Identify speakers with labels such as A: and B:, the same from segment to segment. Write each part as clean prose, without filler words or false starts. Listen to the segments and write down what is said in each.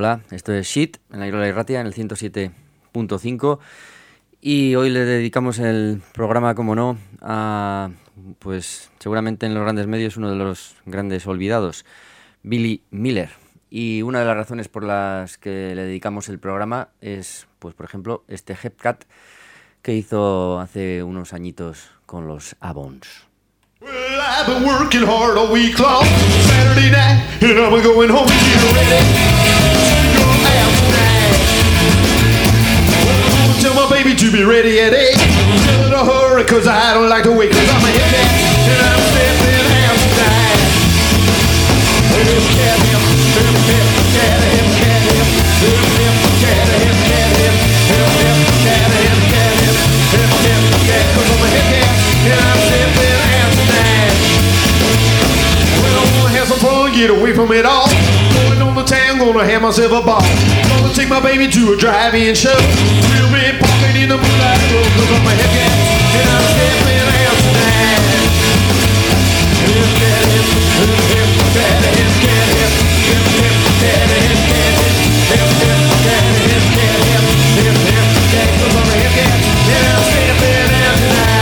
A: Hola, esto es Shit, en la Irola Irratia, en el 107.5. Y hoy le dedicamos el programa, como no, a, pues seguramente en los grandes medios, uno de los grandes olvidados, Billy Miller. Y una de las razones por las que le dedicamos el programa es, pues por ejemplo, este Hepcat que hizo hace unos añitos con los Avons.
B: Well, I've been working hard all week long, Saturday night, and I'm going home to get ready. Go out tonight. Well, I'm gonna tell my baby to be ready at 8. Tell her to hurry, cause I don't like to wait, cause I'm a hip cat, and I'm stepping out tonight. Hip cat, hip, hip, hip, cat, hip, cat, hip, hip, hip, cat, hip, cat, hip, hip, hip, cat, hip, cat, hip, hip, hip, cat, cause I'm a hip cat, and I'm stepping out tonight. Well, I wanna have some fun, get away from it all. Going on the town, gonna have myself a ball. Gonna take my baby to a drive-in show. We'll be parking in the moonlight road, cause I'm a hip cat, and I'm stepping out tonight. Hip cat, hip, hip, hip, cat, hip, cat, hip, hip, hip, cat, hip, cat, hip, hip, hip, cat, hip, cat, hip, hip, hip, cat, cause I'm a hip cat, and I'm stepping out tonight.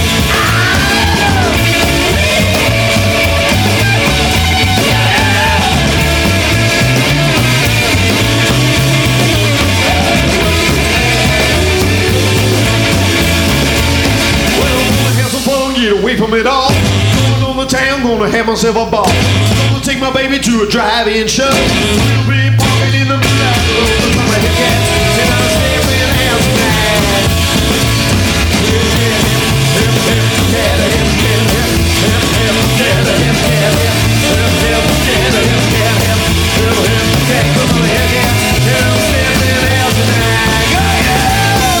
B: Get away from it all. Going on the town, gonna have myself a ball. Gonna take my baby to a drive-in show. We'll be parking in the moonlight road, cause I'm a hip cat, and I'm stepping out tonight. Hip cat, hip, hip, cat, hip, cat, hip, hip, hip, cat, hip, cat, hip, hip, hip, cat, hip, cat, hip, hip, hip, cat, cause I'm a hip cat, and I'm stepping out tonight. Go, yeah!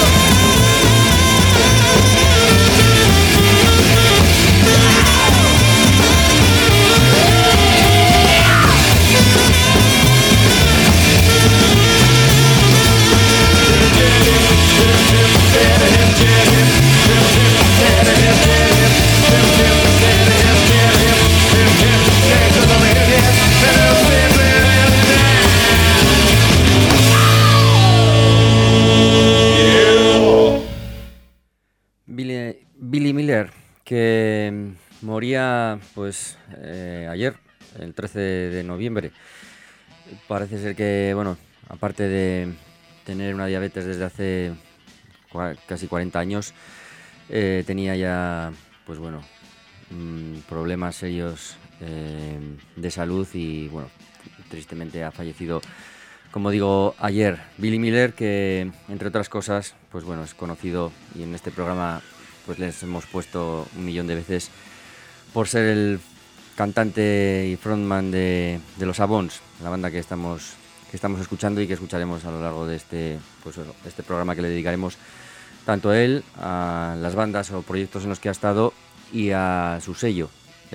A: Billy Miller, que moría pues ayer, el 13 de noviembre. Parece ser que, bueno, aparte de tener una diabetes desde hace casi 40 años, tenía ya, pues bueno, problemas serios de salud y, bueno, tristemente ha fallecido, como digo, ayer. Billy Miller, que entre otras cosas, pues bueno, es conocido, y en este programa pues les hemos puesto 1.000.000 de veces, por ser el cantante y frontman de los Avons, la banda que estamos escuchando y que escucharemos a lo largo de este programa, que le dedicaremos tanto a él, a las bandas o proyectos en los que ha estado y a su sello,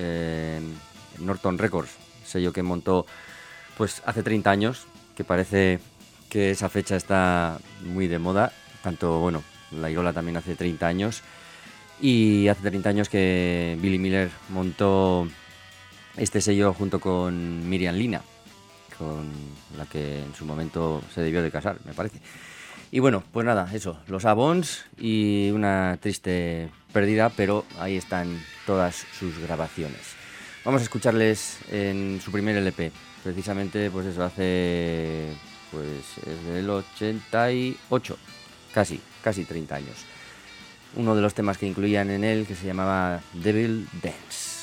A: Norton Records, sello que montó pues hace 30 años, que parece que esa fecha está muy de moda. Tanto, bueno, la Irola también hace 30 años, y hace 30 años que Billy Miller montó este sello junto con Miriam Lina, con la que en su momento se debió de casar, me parece. Y bueno, pues nada, eso, los Avons, y una triste pérdida, pero ahí están todas sus grabaciones. Vamos a escucharles en su primer LP, precisamente, pues eso, hace, pues es del 88, casi 30 años. Uno de los temas que incluían en él, que se llamaba Devil Dance.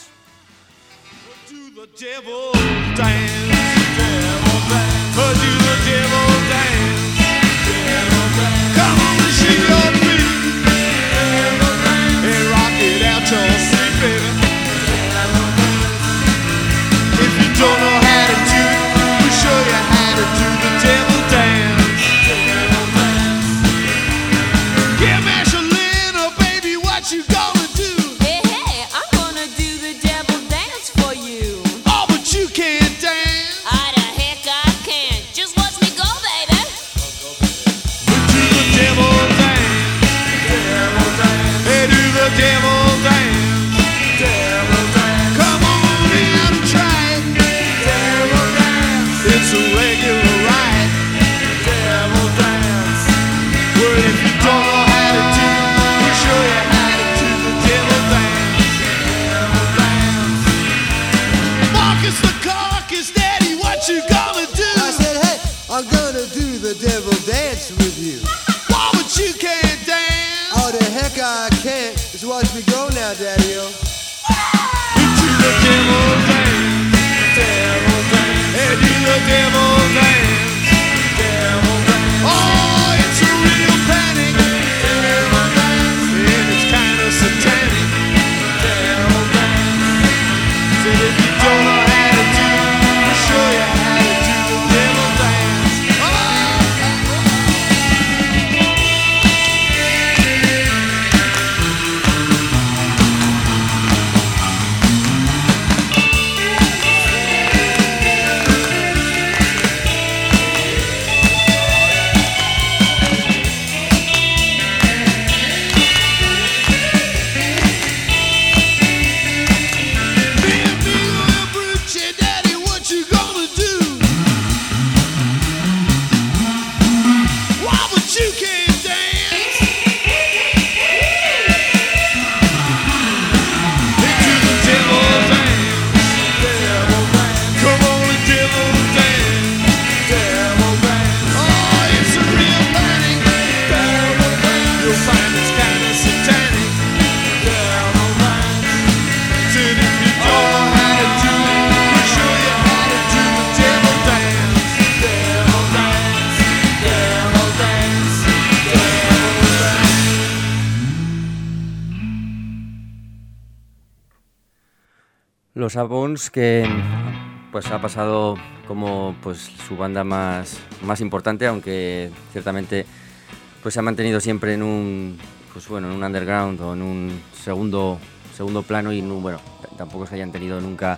C: I
B: Said if you don't know how to do it, we'll show you how to do the devil dance.
A: Los Abones, que pues ha pasado como pues su banda más importante, aunque ciertamente pues se ha mantenido siempre en un en un underground o en un segundo plano y bueno, tampoco se hayan tenido nunca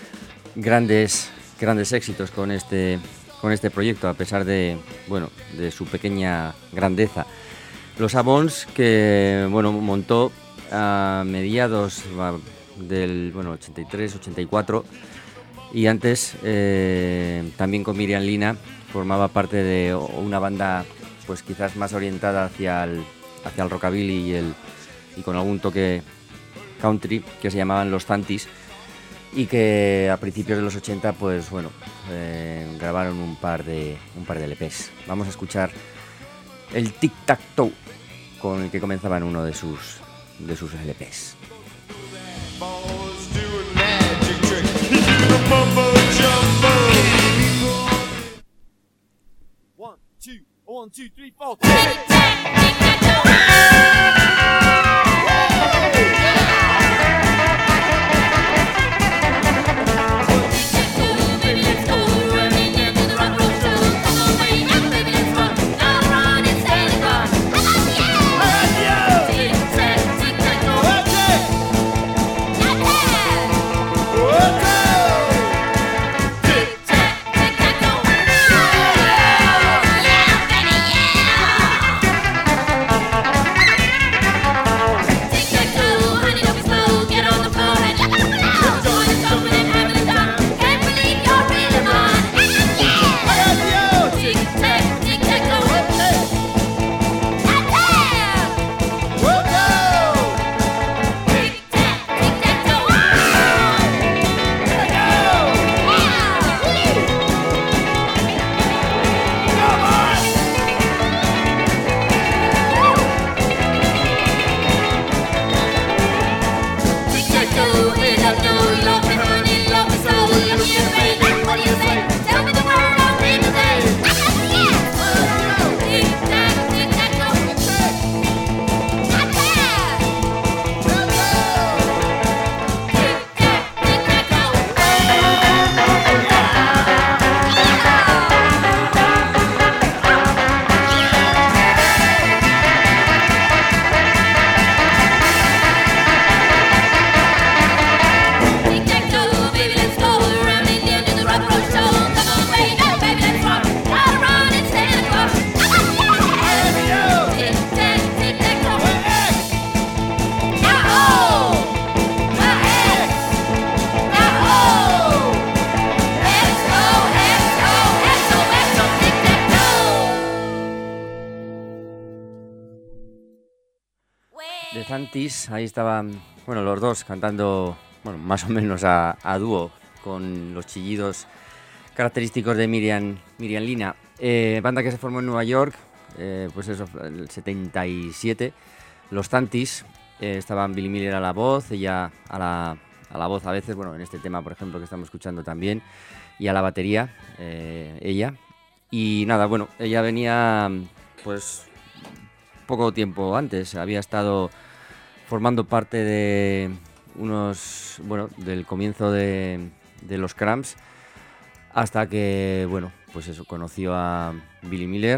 A: grandes éxitos con este proyecto, a pesar de su pequeña grandeza. Los Abones, que montó a mediados del 83, 84, y antes también con Miriam Lina formaba parte de una banda pues quizás más orientada hacia el rockabilly y con algún toque country, que se llamaban Los Tantis, y que a principios de los 80 pues grabaron un par de LPs. Vamos a escuchar el Tic Tac Toe, con el que comenzaban uno de sus LPs.
B: Boys doing magic tricks. You do the mumbo jumbo. 1, 2, 1, 2, 3, 4.
A: The Tantis, ahí estaban, los dos cantando, más o menos a dúo, con los chillidos característicos de Miriam Lina. Banda que se formó en Nueva York, pues eso, el 77. Los Tantis, estaban Billy Miller a la voz, ella a la voz a veces, en este tema, por ejemplo, que estamos escuchando también, y a la batería, ella. Y nada, ella venía, pues, poco tiempo antes, había estado formando parte de bueno, del comienzo de los Cramps hasta que, bueno, pues eso, conoció a Billy Miller.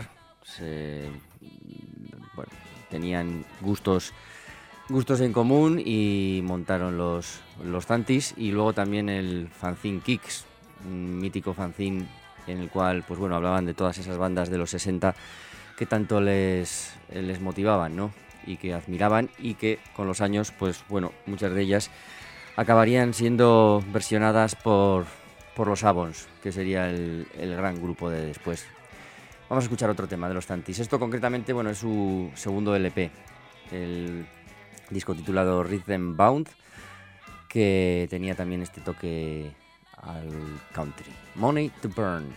A: Bueno, tenían gustos en común y montaron los Zantis, y luego también el fanzine Kicks, un mítico fanzine en el cual, pues bueno, hablaban de todas esas bandas de los 60 que tanto les motivaban, ¿no? Y que admiraban, y que con los años, pues bueno, muchas de ellas acabarían siendo versionadas por los Avons, que sería el gran grupo de después. Vamos a escuchar otro tema de los Zantis. Esto concretamente, bueno, es su segundo LP, el disco titulado Rhythm Bound, que tenía también este toque al country. Money to Burn.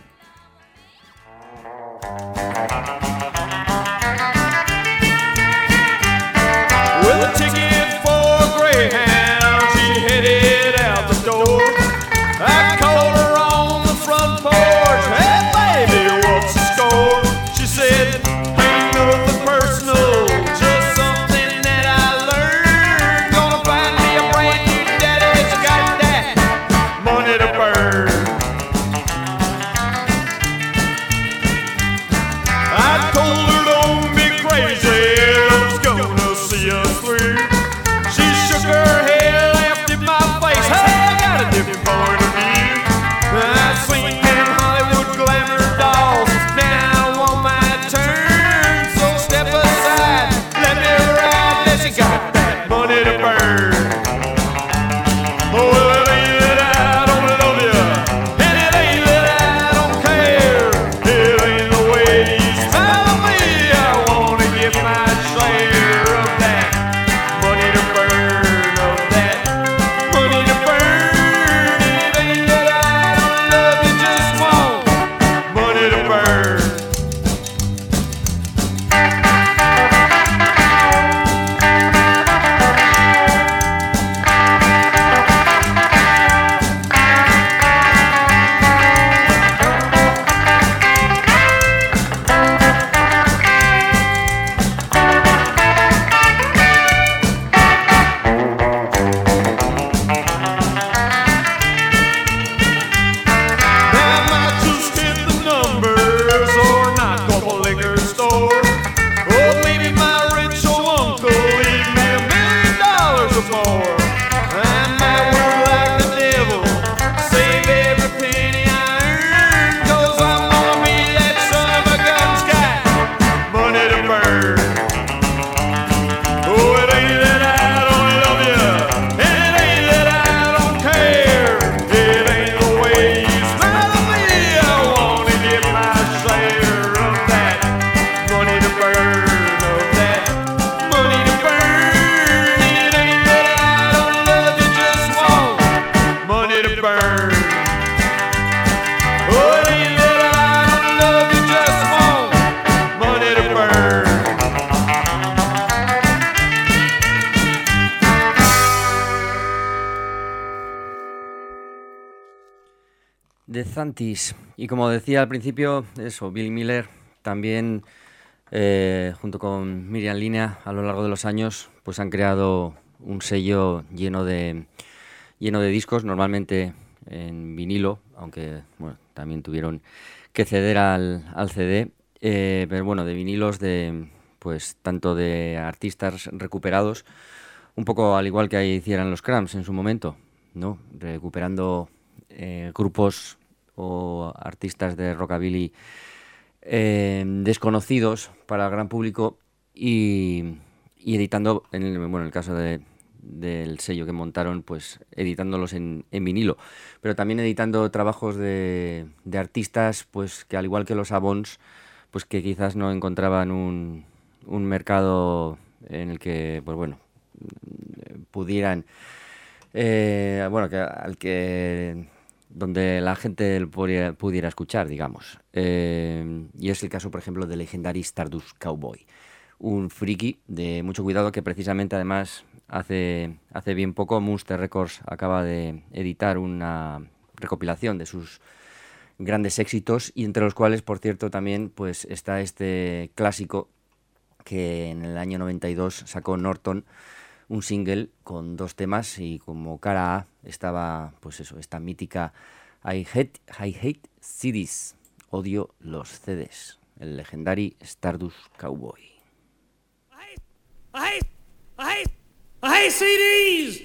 B: With a ticket for a Greyhound, she headed out the door. I called her on the front porch. Hey, baby, what's the score? She said, ain't nothing personal, just something that I learned. Gonna find me a brand new daddy's got that money to burn. I told her don't be crazy, love's gonna see us through. She shook her head, laughed in my face. Hey, I got a different point of view. I've seen them Hollywood glamour dolls, now I want my turn. So step aside, let me ride, that she got that money to burn. Oh, well, it ain't that I don't love you, and it ain't that I don't care. It ain't the way you smile at me, I wanna get my share of that money to burn, of that money to burn. It ain't that I don't love you, just want money to burn. Now I might just hit the numbers or knock off a liquor store. Or maybe my rich old uncle leave me $1 million or more. I might work like the devil, save every penny I earn, 'cause I'm gonna be that son of a gun's got money to burn. Oh, it ain't that I don't love you, and it ain't that I don't care. It ain't the way you smile at me, I wanna get my share of that money to burn, of that money to burn. It ain't that I don't love you, just want money to burn. Oh, it ain't that I don't love you, just want money to burn.
A: The Zantis. Y como decía al principio, eso, Billy Miller también, junto con Miriam Línea, a lo largo de los años, pues han creado un sello lleno de discos, normalmente en vinilo, aunque bueno, también tuvieron que ceder al CD, pero bueno, de vinilos pues tanto de artistas recuperados, un poco al igual que hicieran los Cramps en su momento, ¿no? Recuperando grupos o artistas de rockabilly desconocidos para el gran público, y editando, en el caso del sello que montaron, pues editándolos en vinilo, pero también editando trabajos de artistas pues que, al igual que los Avons, pues que quizás no encontraban un mercado en el que, pues bueno, pudieran donde la gente pudiera escuchar, digamos. Y es el caso, por ejemplo, de Legendary Stardust Cowboy, un friki de mucho cuidado que precisamente, además, hace bien poco Monster Records acaba de editar una recopilación de sus grandes éxitos, y entre los cuales, por cierto, también pues está este clásico que en el año 92 sacó Norton, un single con 2 temas y como cara A estaba, pues eso, esta mítica I hate CDs, odio los CDs, el legendary Stardust Cowboy.
B: I hate CDs!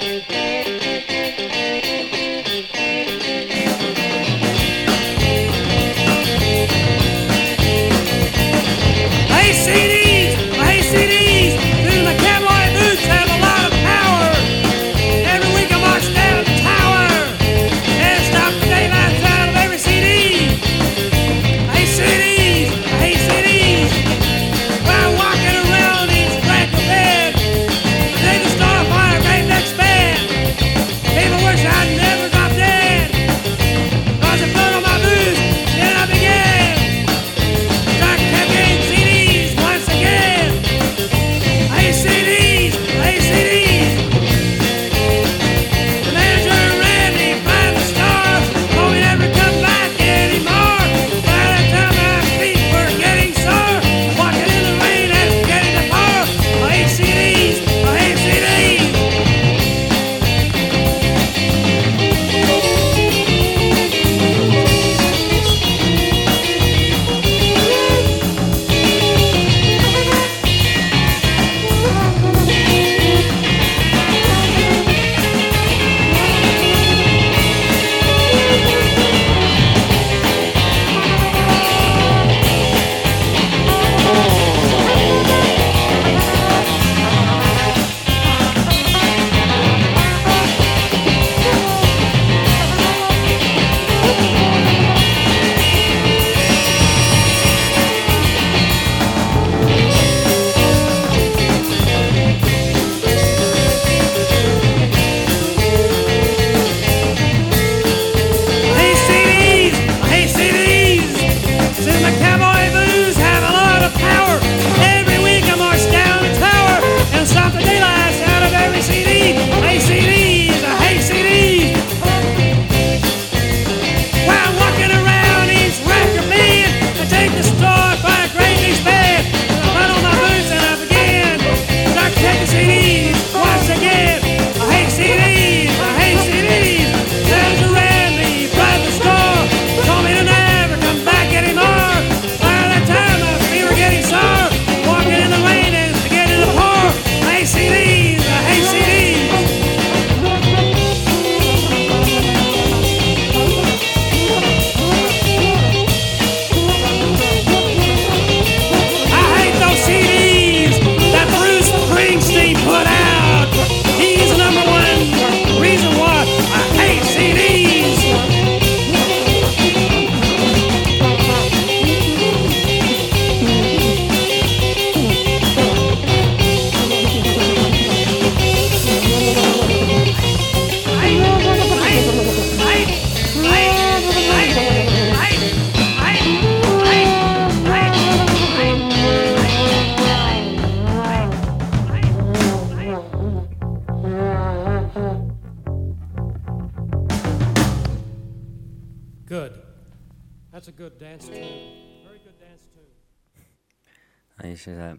A: Ahí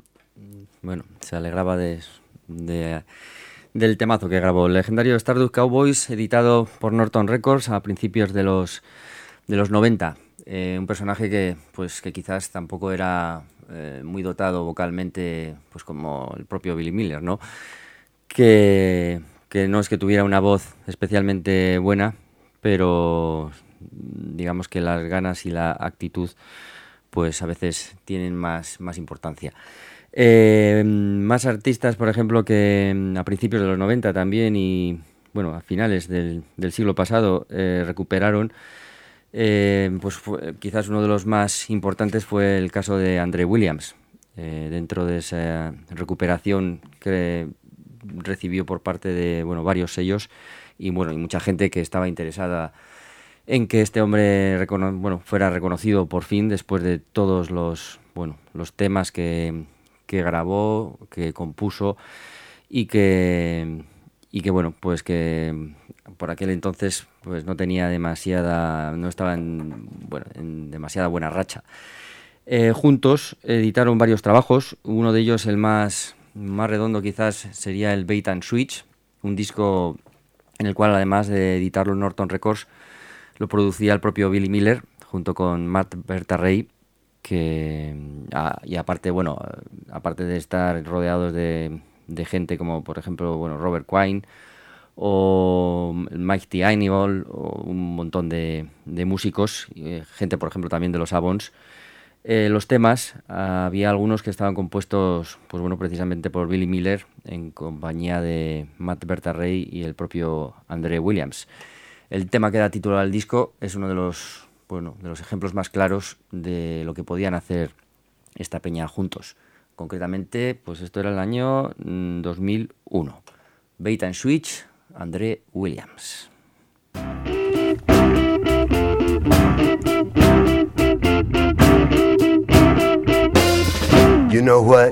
A: se alegraba del temazo que grabó. El legendario Stardust Cowboys, editado por Norton Records a principios de los 90. Un personaje que quizás tampoco era muy dotado vocalmente, pues como el propio Billy Miller, ¿no? Que no es que tuviera una voz especialmente buena, pero digamos que las ganas y la actitud pues a veces tienen más importancia. Más artistas, por ejemplo, que a principios de los 90 también y a finales del siglo pasado recuperaron, quizás uno de los más importantes fue el caso de Andre Williams. Dentro de esa recuperación que recibió por parte de varios sellos y mucha gente que estaba interesada en que este hombre fuera reconocido por fin después de todos los temas que grabó, que compuso y que por aquel entonces pues no estaba en demasiada buena racha. Juntos editaron varios trabajos, uno de ellos el más más redondo quizás sería el Bait and Switch, un disco en el cual, además de editarlo Norton Records, lo producía el propio Billy Miller junto con Matt Berta-Ray, y aparte, bueno, aparte de estar rodeados de gente como, por ejemplo, bueno, Robert Quine o Mike Hannibal, o un montón de músicos, gente, por ejemplo, también de los Avons. Los temas, había algunos que estaban compuestos, pues bueno, precisamente por Billy Miller en compañía de Matt Berta-Ray y el propio André Williams. El tema que da título al disco es uno de los, bueno, de los ejemplos más claros de lo que podían hacer esta peña juntos. Concretamente, pues esto era el año 2001. Bait and Switch, André Williams.
C: You know what?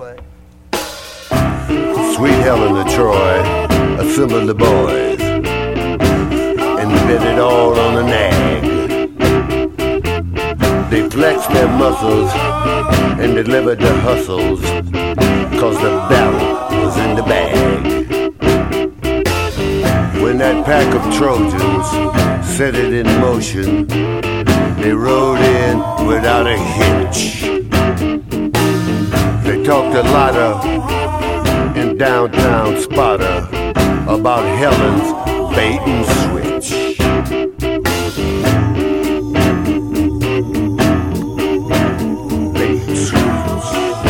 C: Sweet Helen of Troy assembled the boys and bet it all on a nag. They flexed their muscles and delivered the hustles, 'cause the battle was in the bag. When that pack of Trojans set it in motion, they rode in without a hitch. They talked a lot in downtown Sparta about Helen's bait and switch. Bait and switch.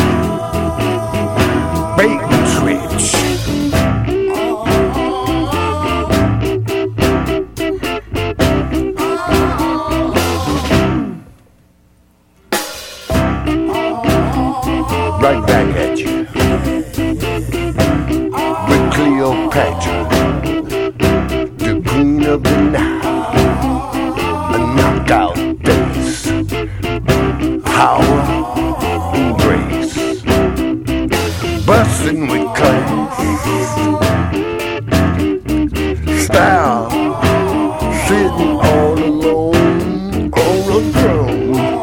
C: Bait and switch. Right back at you with Cleopatra, the queen of the Nile, a knockout bass, power and grace, bustin' with class, style, sitting all alone on a throne.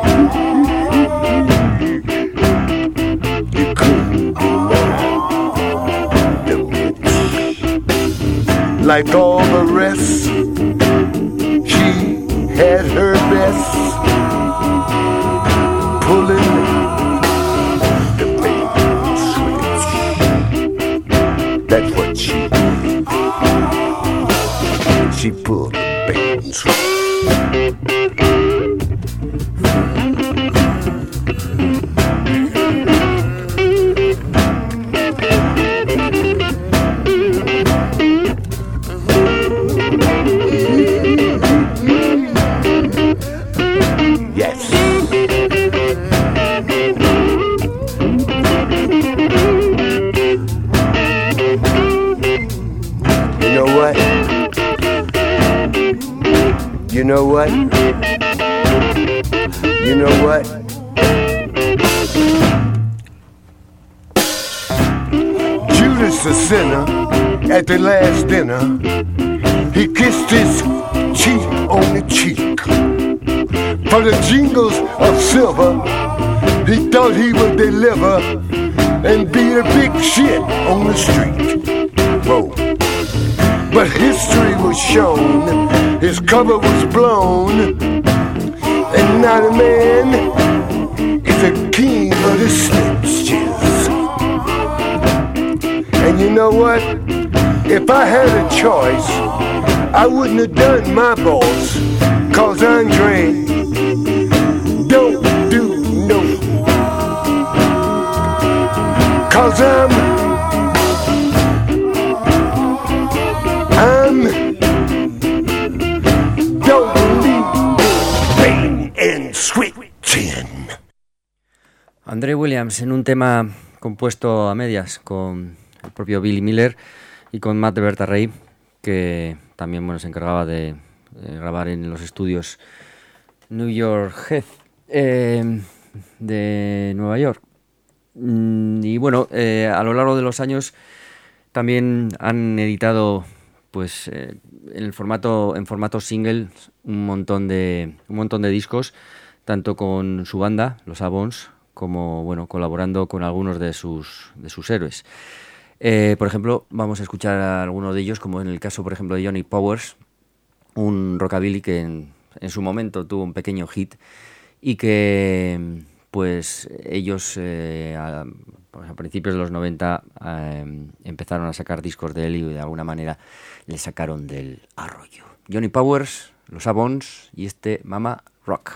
C: Like all the rest, she had her best, pulling the bait and switch. That's what she did. She pulled the bait and switch. You know what? You know what? Judas the sinner at the last dinner, he kissed his cheek on the cheek. For the jingles of silver, he thought he would deliver and be the big shit on the street. Whoa. But history was shown, his cover was blown, and now the man is the king of the snitches. And you know what? If I had a choice, I wouldn't have done my boss, 'cause Andre don't do no. 'Cause I'm don't believe bait and switching.
A: André Williams en un tema compuesto a medias con el propio Billy Miller y con Matt Berta-Ray, que también, bueno, se encargaba de grabar en los estudios New York Head de Nueva York. Y bueno, a lo largo de los años también han editado, pues, en formato single un montón de discos, tanto con su banda, los Avons, como bueno, colaborando con algunos de sus héroes. Por ejemplo, vamos a escuchar a alguno de ellos, como en el caso, por ejemplo, de Johnny Powers, un rockabilly que en su momento tuvo un pequeño hit y que pues ellos a principios de los 90 empezaron a sacar discos de él y de alguna manera le sacaron del arroyo. Johnny Powers, los Avons y este Mama Rock.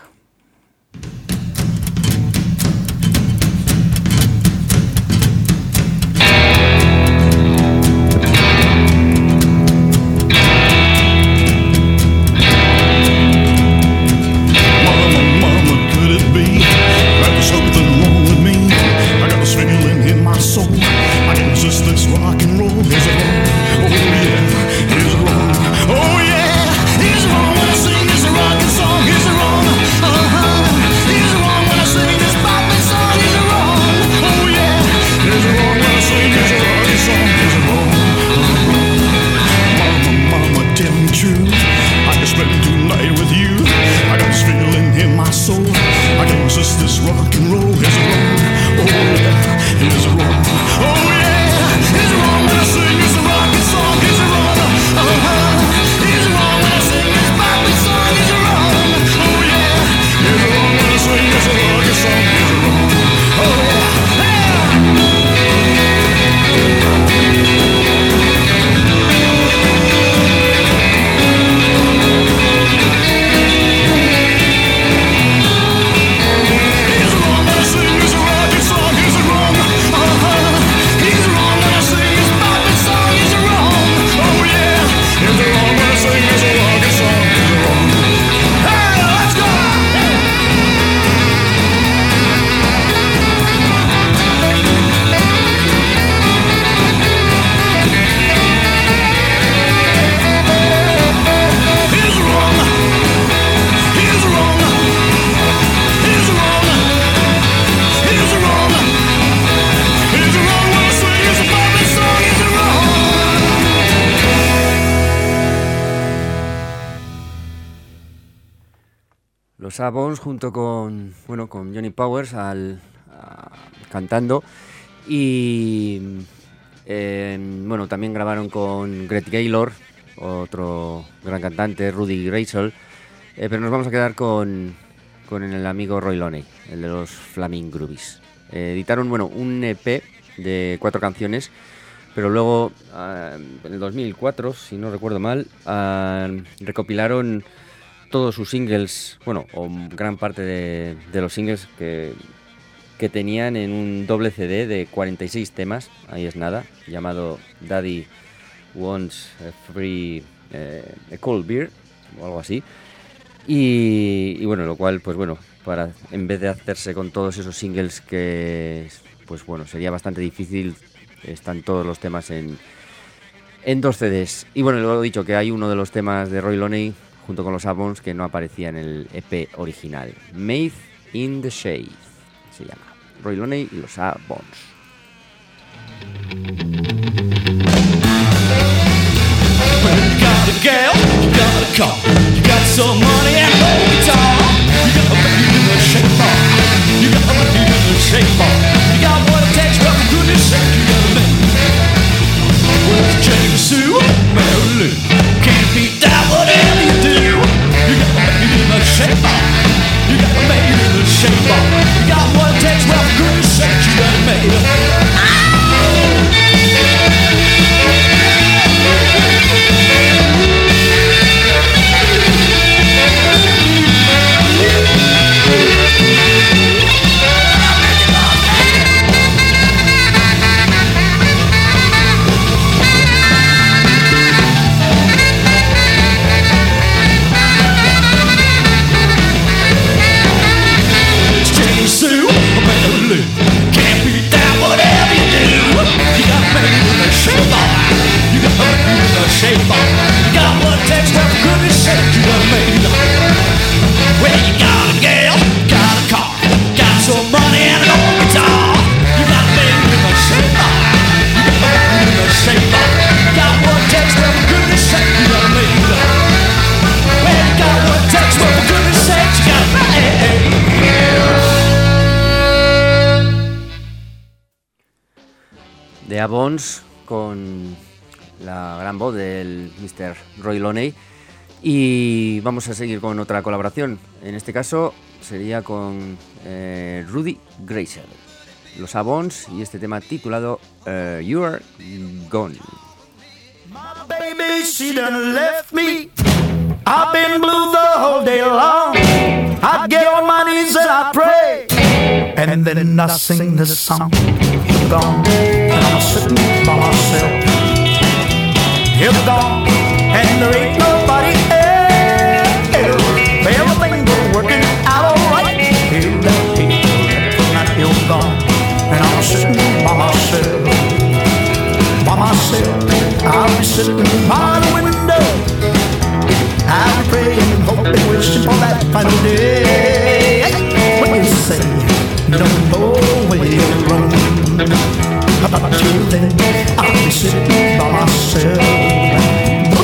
A: Los Avons junto con Johnny Powers cantando y también grabaron con Greg Gaylor, otro gran cantante, Rudy Grayson, pero nos vamos a quedar con el amigo Roy Loney, el de los Flaming Groovies. Editaron un EP de 4 canciones, pero luego en el 2004, si no recuerdo mal, recopilaron todos sus singles, o gran parte de los singles que tenían en un doble CD de 46 temas, ahí es nada, llamado Daddy Wants a Cold Beer o algo así, y lo cual para en vez de hacerse con todos esos singles que sería bastante difícil, están todos los temas en 2 CDs. Y luego he dicho que hay uno de los temas de Roy Loney junto con los Avons que no aparecía en el EP original. Made in the Shade se llama. Roy Loney y los Avons.
D: You got a girl, you got a car, you got some money and no guitar. You got a baby in the shape bar, you got a baby in the shape bar. You got what it takes, but for goodness sake, you got a name. Well, James Sue, Mary Lou, can't beat that whatever you do. You got a baby in the shape bar, you got a baby in the shape bar. You got what it takes, but for goodness sake, you got a made.
A: The Avons con la gran voz del Mr. Roy Loney. Y vamos a seguir con otra colaboración. En este caso sería con Rudy Grazel, los Avons, y este tema titulado You're Gone.
D: My baby, she done left me. I've been blue the whole day long. I get on my knees and I pray, and then I sing this song. You're gone, and I'm sitting by myself. You're gone, and there ain't nobody else. Everything was working out alright. You left me, and you're gone, and I'm sitting by myself. By myself, I'll be sitting by the window. I'll be praying and hoping, wishing for that final day when you say you don't know where you're wrong. Until then, I'll be sitting by myself.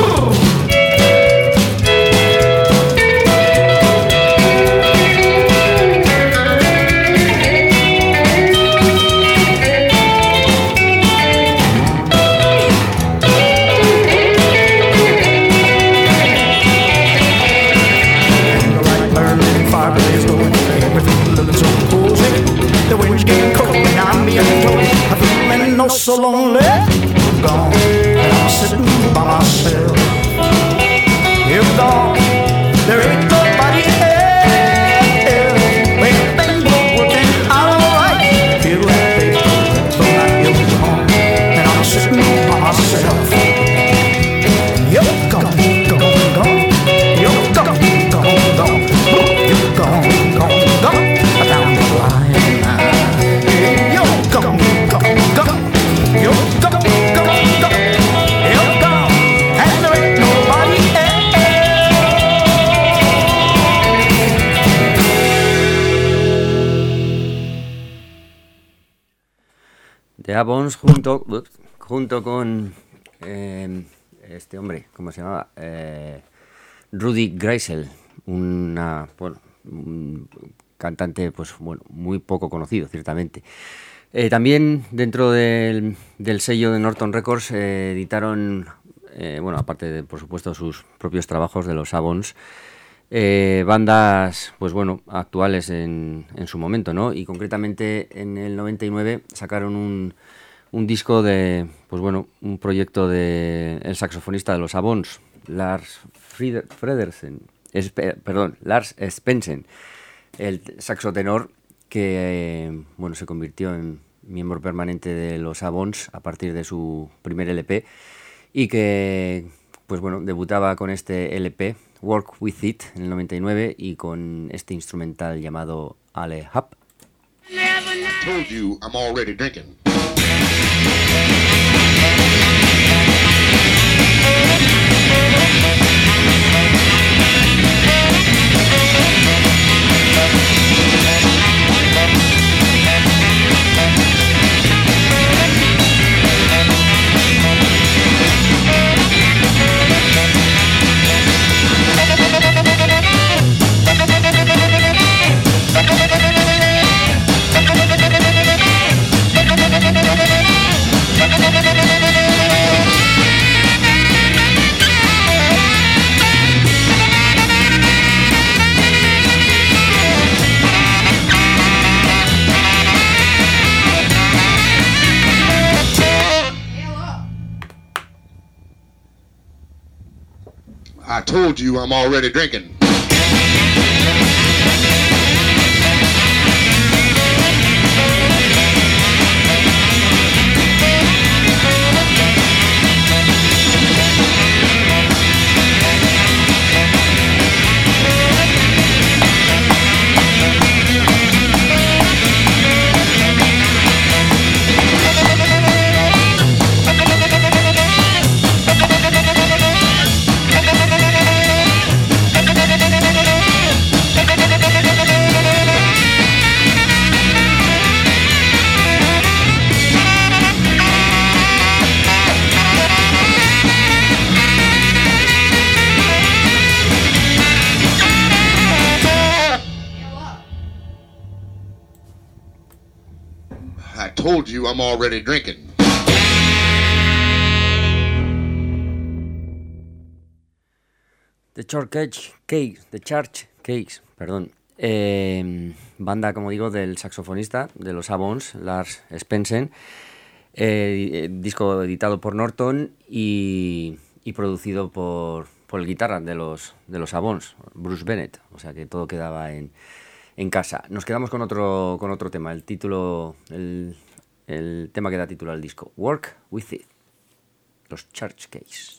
D: The wind's getting cold and I'm being told I'm feeling no so lonely. You're gone and I'm sitting by myself. You're gone, there ain't nobody else. Everything was working out alright. Feel like they thought you're gone and I'm sitting by myself. You're gone, gone, gone. You're gone, gone, gone. You're gone, gone, gone. Down the line.
A: The Avons junto con este hombre, ¿cómo se llamaba? Rudy Grazel, un cantante pues bueno, muy poco conocido, ciertamente. También dentro del sello de Norton Records editaron, bueno, aparte de, por supuesto, sus propios trabajos de los Avons, bandas, pues bueno, actuales en su momento, ¿no? Y concretamente en el 99 sacaron un disco de, pues bueno, un proyecto de el saxofonista de los Avons, Lars Spencer, el saxotenor que, bueno, se convirtió en miembro permanente de los Avons a partir de su primer LP y que, pues bueno, debutaba con este LP, Work With It, en el 99 y con este instrumental llamado Ale Hap.
B: I told you I'm already drinking. I told you I'm already drinking. I told you I'm already drinking.
A: The Church Cakes, perdón. Banda, como digo, del saxofonista de los Avons, Lars Spencer. Disco editado por Norton y producido por el guitarra de los Avons, Bruce Bennett. O sea que todo quedaba en casa. Nos quedamos con otro tema. El tema que da título al disco, Work With It, los Church Cakes.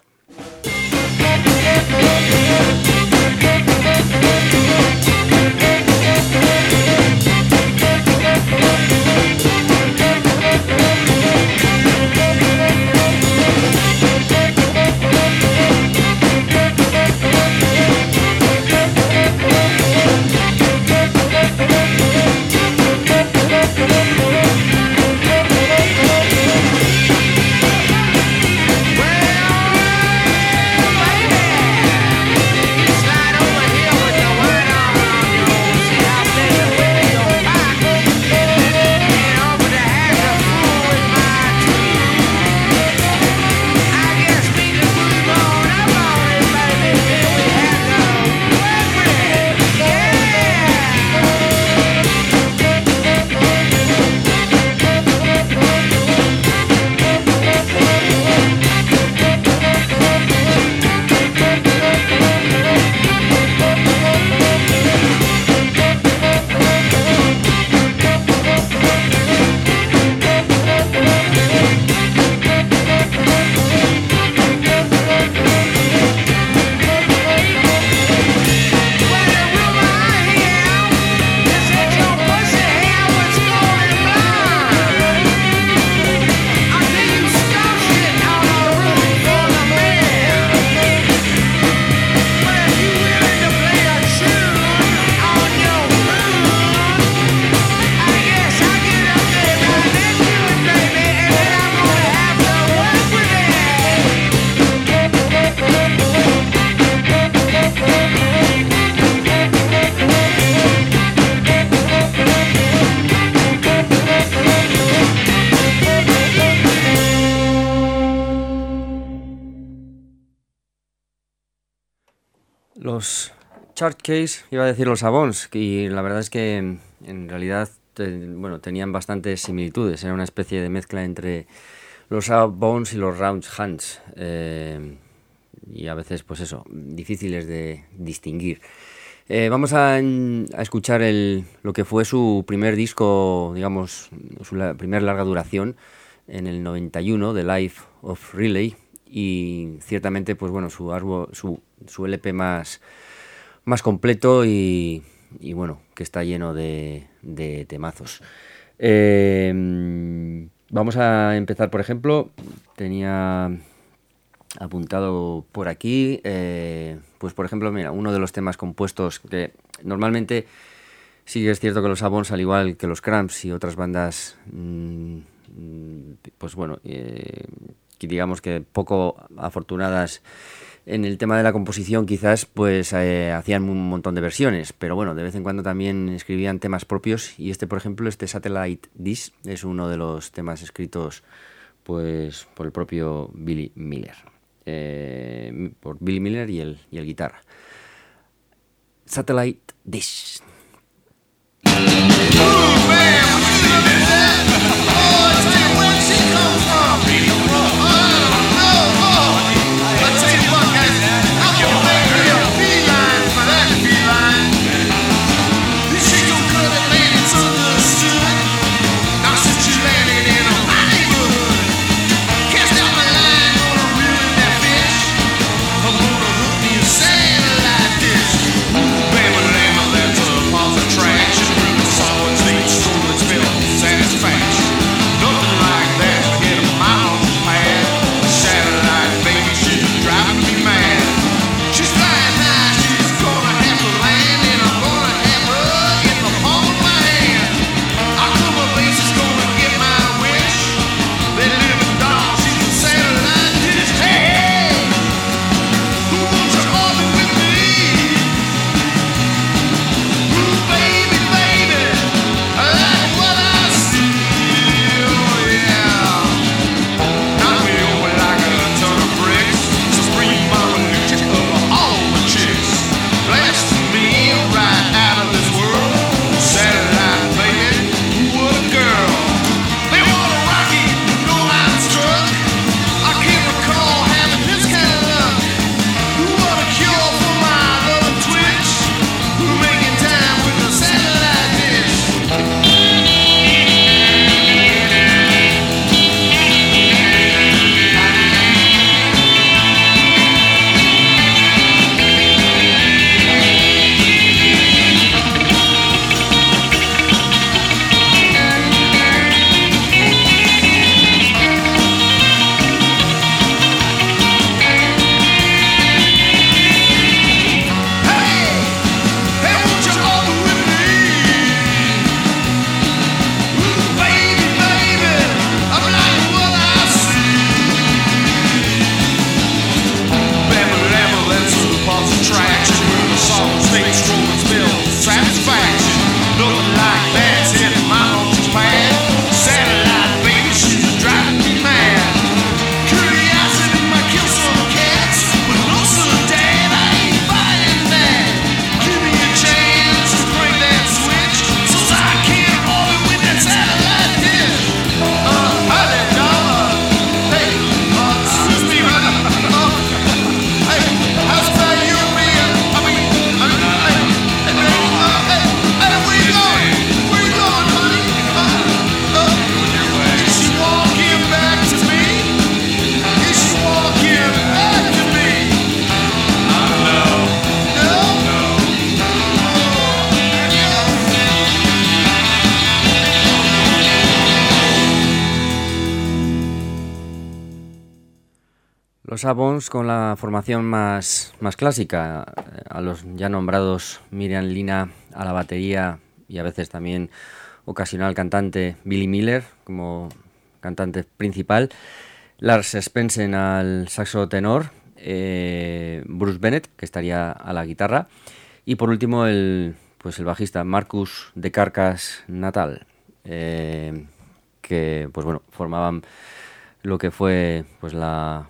A: Los Church Cakes, iba a decir los Avons, y la verdad es que en realidad tenían bastantes similitudes. Era una especie de mezcla entre los Avons y los Round Hands, y a veces, pues eso, difíciles de distinguir. Vamos a escuchar lo que fue su primer disco, digamos, su primer larga duración, en el 91, The Life of Riley, y ciertamente, pues bueno, su LP más completo y bueno, que está lleno de temazos. Vamos a empezar, por ejemplo, tenía apuntado por aquí, pues por ejemplo, mira, uno de los temas compuestos que normalmente sí que es cierto que los Avons, al igual que los Cramps y otras bandas, pues bueno, que digamos que poco afortunadas en el tema de la composición, quizás pues hacían un montón de versiones, pero bueno, de vez en cuando también escribían temas propios, y por ejemplo, este Satellite Dish es uno de los temas escritos pues por el propio Billy Miller, por Billy Miller y el guitarra. Satellite Dish.
B: Say it like this. Baby, that's a
A: Los Avons con la formación más clásica, a los ya nombrados Miriam Lina a la batería y a veces también ocasional cantante Billy Miller como cantante principal, Lars Spensen al saxo tenor, Bruce Bennett, que estaría a la guitarra, y por último el bajista Marcus de Carcass Natal, que pues bueno, formaban lo que fue pues la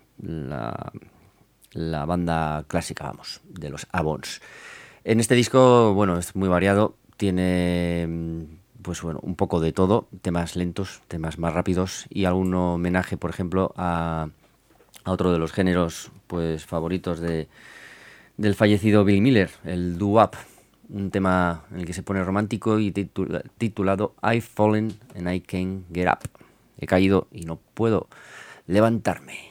A: banda clásica, vamos, de los Avons. En este disco, bueno, es muy variado, tiene pues bueno, un poco de todo, temas lentos, temas más rápidos y algún homenaje, por ejemplo, a otro de los géneros pues favoritos del fallecido Bill Miller, el doo-wop, un tema en el que se pone romántico y titulado I've Fallen and I Can't Get Up. He caído y no puedo levantarme.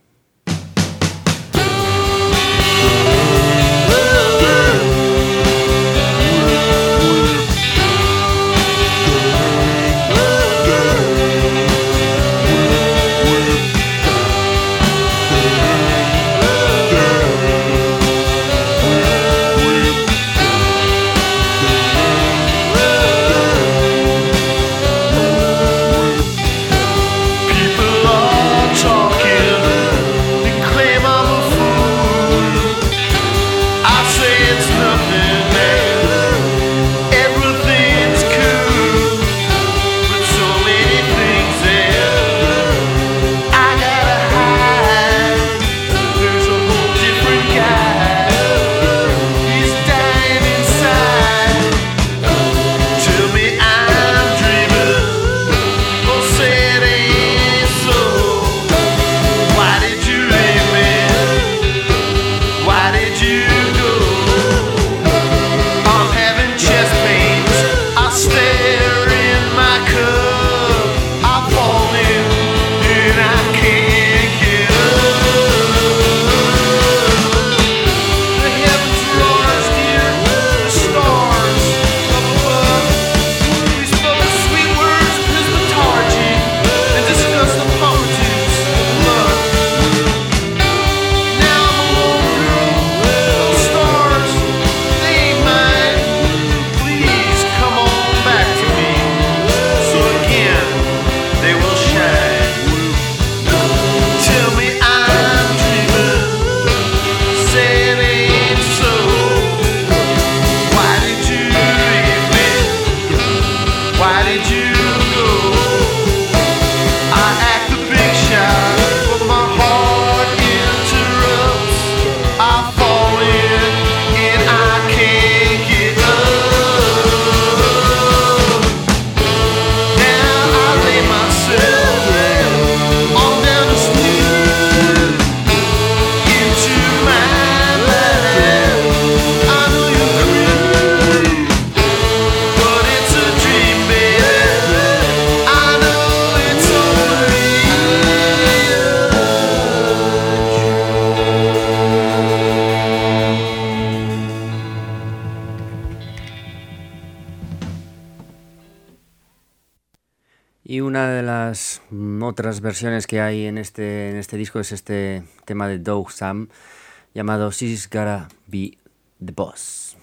A: Y una de las otras versiones que hay en este disco es este tema de Doug Sam llamado She's Gotta Be the Boss.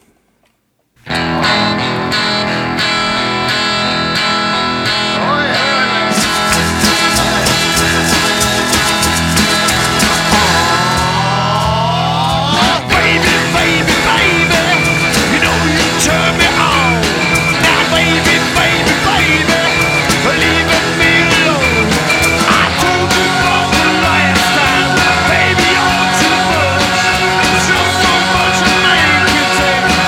E: Take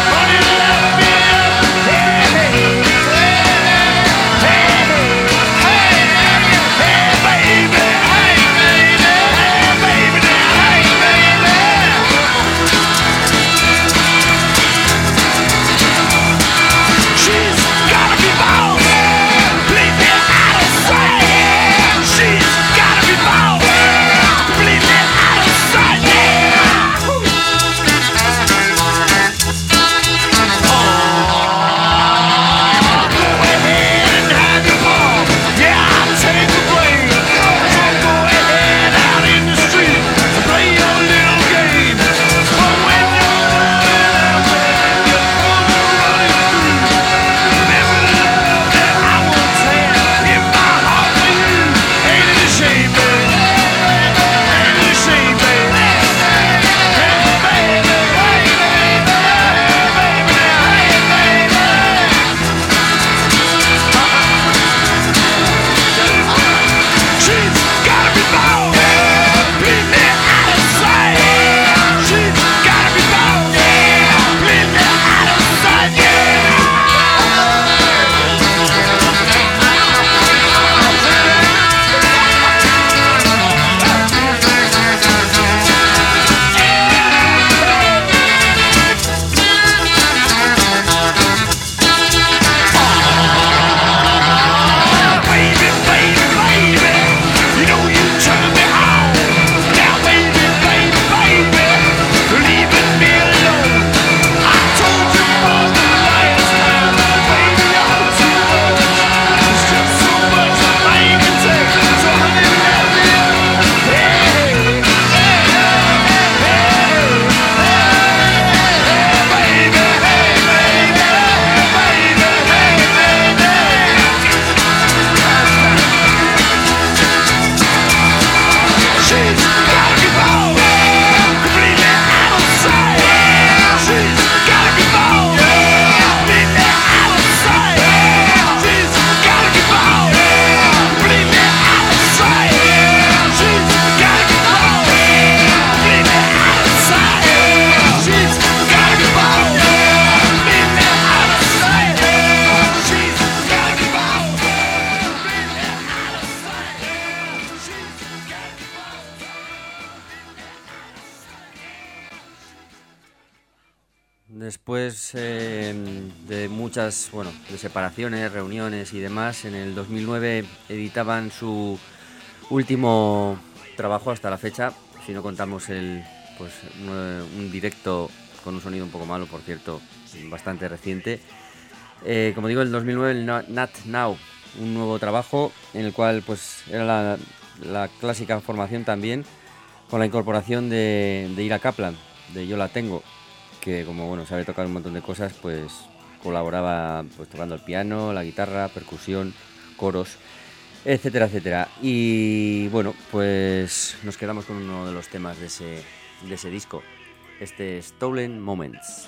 A: después de muchas, bueno, de separaciones, reuniones y demás, en el 2009 editaban su último trabajo hasta la fecha, si no contamos un directo con un sonido un poco malo, por cierto, bastante reciente. Como digo, el 2009 el Not Now, un nuevo trabajo en el cual pues era la clásica formación también, con la incorporación de Ira Kaplan, de Yo La Tengo, que como bueno sabe tocar un montón de cosas, pues colaboraba pues tocando el piano, la guitarra, percusión, coros, etcétera, etcétera. Y bueno, pues nos quedamos con uno de los temas de ese disco, este Stolen Moments.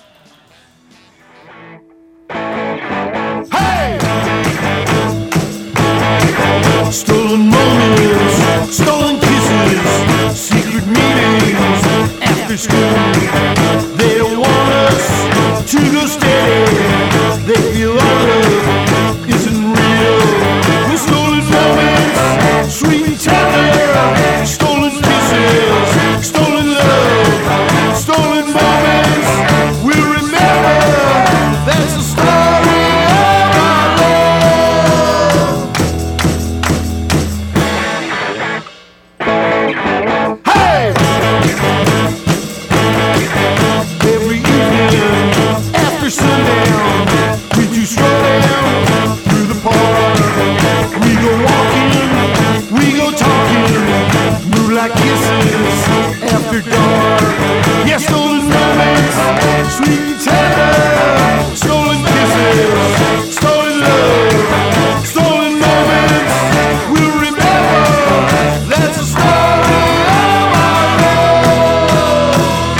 B: Hey! Stolen moments, stolen kisses, secret meetings after school. They don't want us to go steady. They feel our love isn't real. The stolen moments, sweet and tender, stolen kisses, stolen love, stolen moments. We'll remember. That's the story of our love. Hey! Every evening after sundown, we do stroll down through the park. We go walking, we go talking, moonlight kisses after dark. Yeah, stolen moments, sweet and tender, stolen kisses, stolen love, stolen moments. We'll remember. That's the story of our love.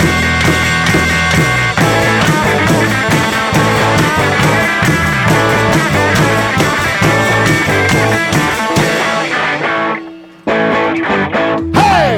B: Hey!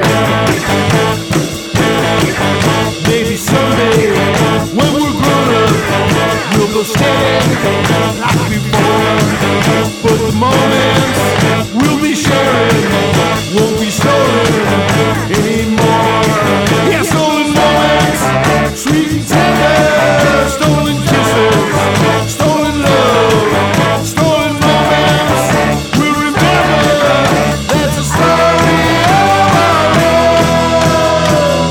B: Maybe someday when we're grown up, we'll go steady like before. But the moments we'll be sharing won't be stolen anymore. Yeah, stolen moments, sweet and tender, stolen kisses, stolen love, stolen moments. We'll remember. That's the story of our love.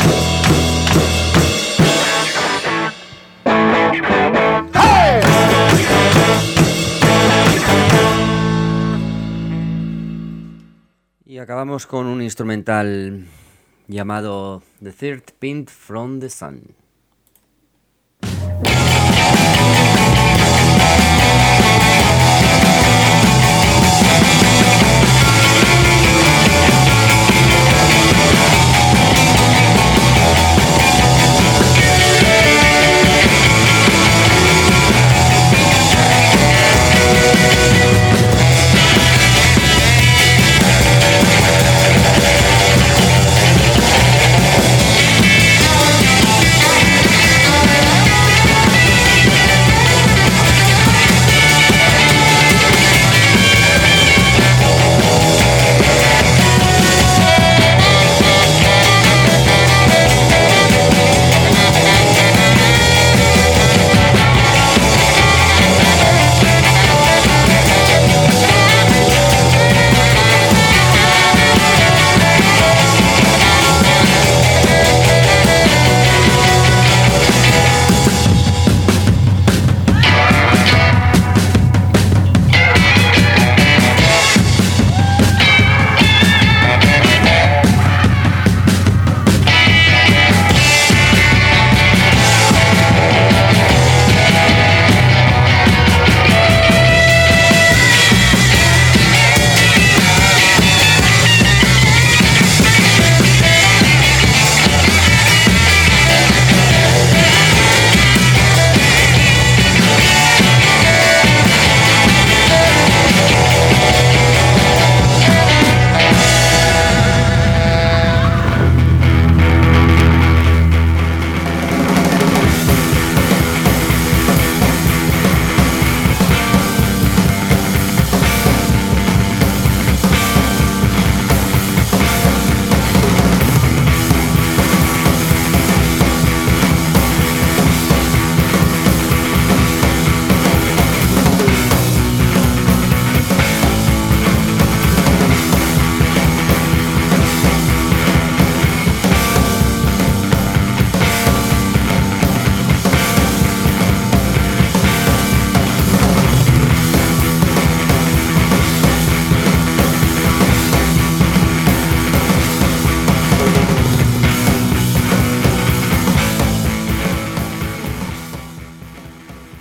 B: Hey!
A: Y acabamos con un instrumental llamado The Third Pint from the Sun.
B: Hey!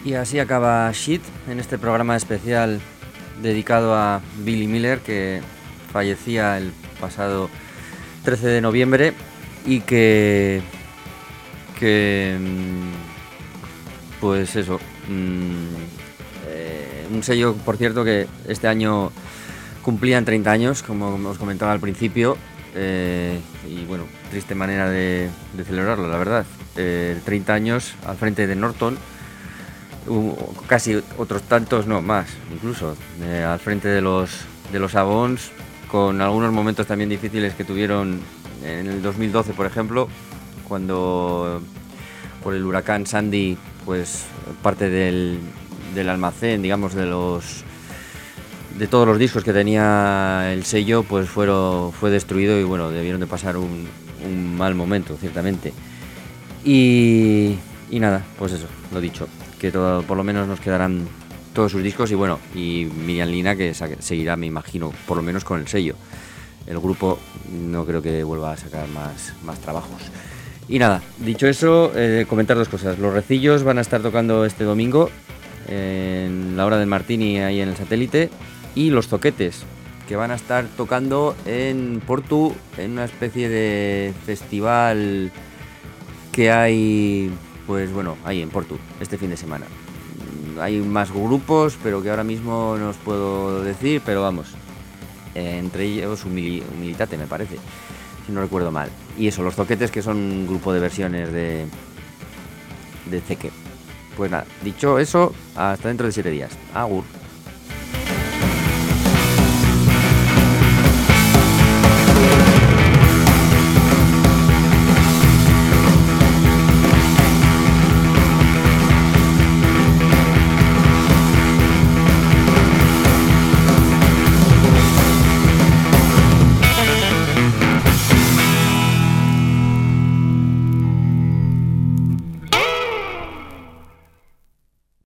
A: Y así acaba Shit en este programa especial dedicado a Billy Miller, que fallecía el pasado 13 de noviembre y que pues eso, un sello, por cierto, que este año cumplían 30 años, como os comentaba al principio, y bueno, triste manera de celebrarlo, la verdad. 30 años al frente de Norton, casi otros tantos, no, más, incluso, al frente de los Avons, con algunos momentos también difíciles que tuvieron en el 2012, por ejemplo, cuando por el huracán Sandy, pues parte del almacén, digamos, de todos los discos que tenía el sello, pues fue destruido y bueno, debieron de pasar un mal momento, ciertamente. Y nada, pues eso, lo dicho, que por lo menos nos quedarán todos sus discos y bueno, y Miriam Lina, que seguirá, me imagino, por lo menos con el sello. El grupo no creo que vuelva a sacar más trabajos. Y nada, dicho eso, comentar dos cosas. Los Recillos van a estar tocando este domingo en la Hora del Martini, ahí en el Satélite, y Los Zoquetes, que van a estar tocando en Portu, en una especie de festival que hay, pues bueno, ahí en Portu, este fin de semana. Hay más grupos, pero que ahora mismo no os puedo decir, pero vamos, entre ellos Humilitate, me parece, si no recuerdo mal. Y eso, Los Zoquetes, que son un grupo de versiones de Ceque. Pues nada, dicho eso, hasta dentro de 7 días. Agur.